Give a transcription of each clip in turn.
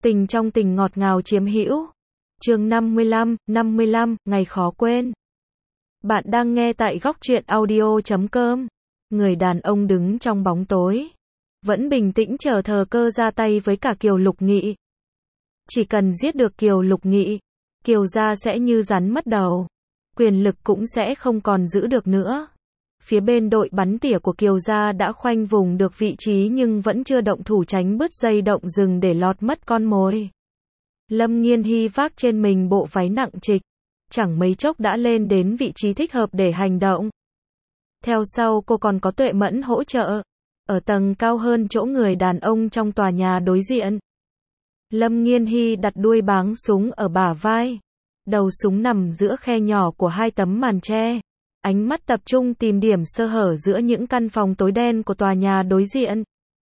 Tình trong tình ngọt ngào chiếm hữu. Chương 55, ngày khó quên. Bạn đang nghe tại góc truyện audio.com. Người đàn ông đứng trong bóng tối, vẫn bình tĩnh chờ thời cơ ra tay với cả Kiều Lục Nghị. Chỉ cần giết được Kiều Lục Nghị, Kiều gia sẽ như rắn mất đầu, quyền lực cũng sẽ không còn giữ được nữa. Phía bên đội bắn tỉa của Kiều gia đã khoanh vùng được vị trí nhưng vẫn chưa động thủ tránh bứt dây động rừng để lọt mất con mồi. Lâm Nghiên Hy vác trên mình bộ váy nặng trịch, chẳng mấy chốc đã lên đến vị trí thích hợp để hành động. Theo sau cô còn có Tuệ Mẫn hỗ trợ, ở tầng cao hơn chỗ người đàn ông trong tòa nhà đối diện. Lâm Nghiên Hy đặt đuôi báng súng ở bả vai, đầu súng nằm giữa khe nhỏ của hai tấm màn che. Ánh mắt tập trung tìm điểm sơ hở giữa những căn phòng tối đen của tòa nhà đối diện.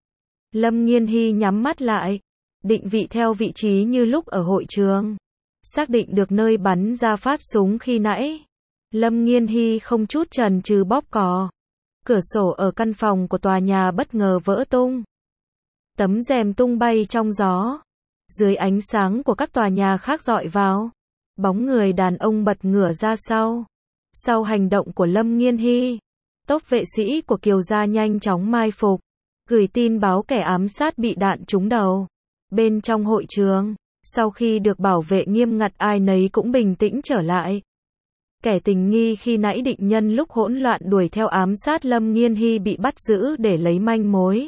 Lâm Nghiên Hy nhắm mắt lại, định vị theo vị trí như lúc ở hội trường. Xác định được nơi bắn ra phát súng khi nãy, Lâm Nghiên Hy không chút chần chừ bóp cò. Cửa sổ ở căn phòng của tòa nhà bất ngờ vỡ tung. Tấm rèm tung bay trong gió. Dưới ánh sáng của các tòa nhà khác rọi vào, bóng người đàn ông bật ngửa ra sau. Sau hành động của Lâm Nghiên Hy, tốp vệ sĩ của Kiều gia nhanh chóng mai phục, gửi tin báo kẻ ám sát bị đạn trúng đầu. Bên trong hội trường, sau khi được bảo vệ nghiêm ngặt ai nấy cũng bình tĩnh trở lại. Kẻ tình nghi khi nãy định nhân lúc hỗn loạn đuổi theo ám sát Lâm Nghiên Hy bị bắt giữ để lấy manh mối.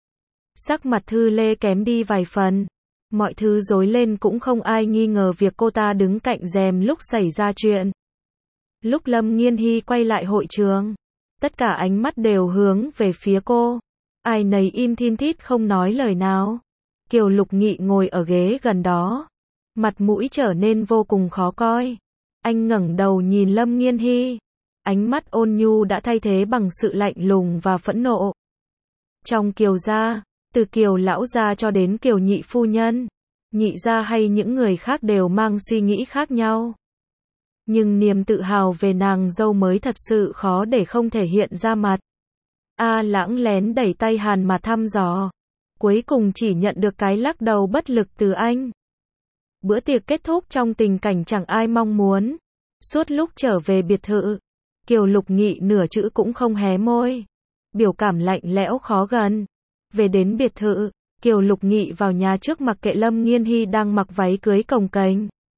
Sắc mặt Thư Lê kém đi vài phần. Mọi thứ rối lên cũng không ai nghi ngờ việc cô ta đứng cạnh rèm lúc xảy ra chuyện. Lúc Lâm Nghiên Hy quay lại hội trường, tất cả ánh mắt đều hướng về phía cô. Ai nấy im thin thít không nói lời nào. Kiều Lục Nghị ngồi ở ghế gần đó, mặt mũi trở nên vô cùng khó coi. Anh ngẩng đầu nhìn Lâm Nghiên Hy, ánh mắt ôn nhu đã thay thế bằng sự lạnh lùng và phẫn nộ. Trong Kiều gia, từ Kiều lão gia cho đến Kiều nhị phu nhân, nhị gia hay những người khác đều mang suy nghĩ khác nhau. Nhưng niềm tự hào về nàng dâu mới thật sự khó để không thể hiện ra mặt. A Lãng lén đẩy tay Hàn mà thăm dò, cuối cùng chỉ nhận được cái lắc đầu bất lực từ anh. Bữa tiệc kết thúc trong tình cảnh chẳng ai mong muốn. Suốt lúc trở về biệt thự, Kiều Lục Nghị nửa chữ cũng không hé môi, biểu cảm lạnh lẽo khó gần. Về đến biệt thự, Kiều Lục Nghị vào nhà trước mặc kệ Lâm Nghiên Hy đang mặc váy cưới cồng kềnh.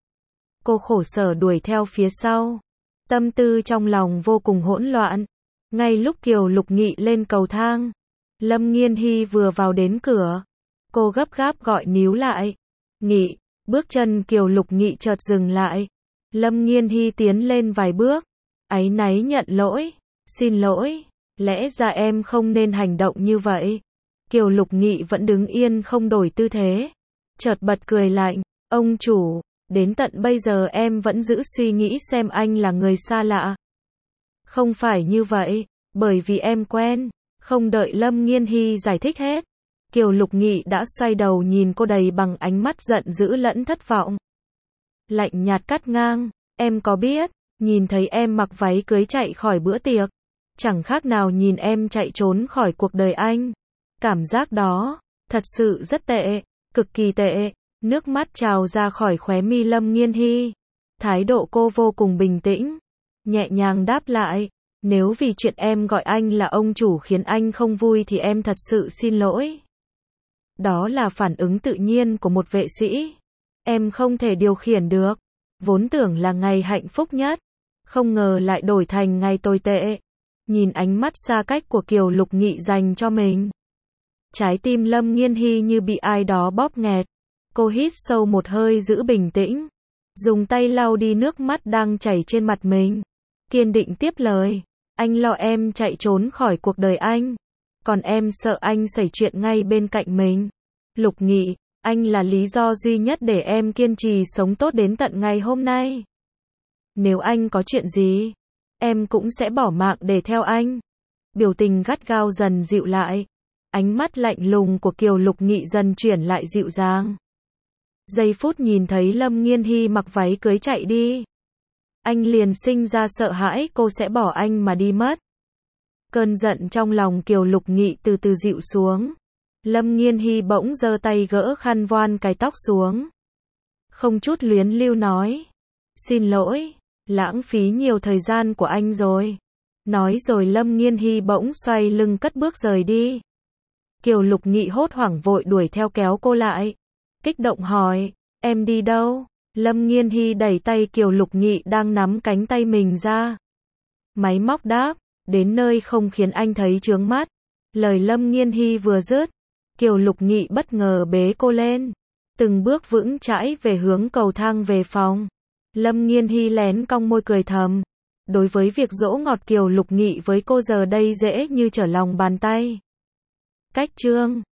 Cô khổ sở đuổi theo phía sau, tâm tư trong lòng vô cùng hỗn loạn. Ngay lúc Kiều Lục Nghị lên cầu thang, Lâm Nghiên Hy vừa vào đến cửa, cô gấp gáp gọi níu lại. Nghị, bước chân Kiều Lục Nghị chợt dừng lại. Lâm Nghiên Hy tiến lên vài bước, áy náy nhận lỗi, xin lỗi, lẽ ra em không nên hành động như vậy. Kiều Lục Nghị vẫn đứng yên không đổi tư thế, chợt bật cười lạnh, ông chủ, đến tận bây giờ em vẫn giữ suy nghĩ xem anh là người xa lạ. Không phải như vậy, bởi vì em quen. Không đợi Lâm Nghiên Hy giải thích hết, Kiều Lục Nghị đã xoay đầu nhìn cô đầy bằng ánh mắt giận dữ lẫn thất vọng. Lạnh nhạt cắt ngang, em có biết, nhìn thấy em mặc váy cưới chạy khỏi bữa tiệc, chẳng khác nào nhìn em chạy trốn khỏi cuộc đời anh. Cảm giác đó, thật sự rất tệ, cực kỳ tệ. Nước mắt trào ra khỏi khóe mi Lâm Nghiên Hy. Thái độ cô vô cùng bình tĩnh, nhẹ nhàng đáp lại. Nếu vì chuyện em gọi anh là ông chủ khiến anh không vui thì em thật sự xin lỗi. Đó là phản ứng tự nhiên của một vệ sĩ. Em không thể điều khiển được. Vốn tưởng là ngày hạnh phúc nhất, không ngờ lại đổi thành ngày tồi tệ. Nhìn ánh mắt xa cách của Kiều Lục Nghị dành cho mình, trái tim Lâm Nghiên Hy như bị ai đó bóp nghẹt. Cô hít sâu một hơi giữ bình tĩnh, dùng tay lau đi nước mắt đang chảy trên mặt mình, kiên định tiếp lời. Anh lo em chạy trốn khỏi cuộc đời anh, còn em sợ anh xảy chuyện ngay bên cạnh mình. Lục Nghị, anh là lý do duy nhất để em kiên trì sống tốt đến tận ngày hôm nay. Nếu anh có chuyện gì, em cũng sẽ bỏ mạng để theo anh. Biểu tình gắt gao dần dịu lại, ánh mắt lạnh lùng của Kiều Lục Nghị dần chuyển lại dịu dàng. Giây phút nhìn thấy Lâm Nghiên Hy mặc váy cưới chạy đi, anh liền sinh ra sợ hãi cô sẽ bỏ anh mà đi mất. Cơn giận trong lòng Kiều Lục Nghị từ từ dịu xuống. Lâm Nghiên Hy bỗng giơ tay gỡ khăn voan cái tóc xuống. Không chút luyến lưu nói. Xin lỗi, lãng phí nhiều thời gian của anh rồi. Nói rồi Lâm Nghiên Hy bỗng xoay lưng cất bước rời đi. Kiều Lục Nghị hốt hoảng vội đuổi theo kéo cô lại. Kích động hỏi, em đi đâu? Lâm Nghiên Hy đẩy tay Kiều Lục Nghị đang nắm cánh tay mình ra. Máy móc đáp, đến nơi không khiến anh thấy chướng mắt. Lời Lâm Nghiên Hy vừa dứt, Kiều Lục Nghị bất ngờ bế cô lên. Từng bước vững chãi về hướng cầu thang về phòng. Lâm Nghiên Hy lén cong môi cười thầm. Đối với việc dỗ ngọt Kiều Lục Nghị với cô giờ đây dễ như trở lòng bàn tay. Cách chương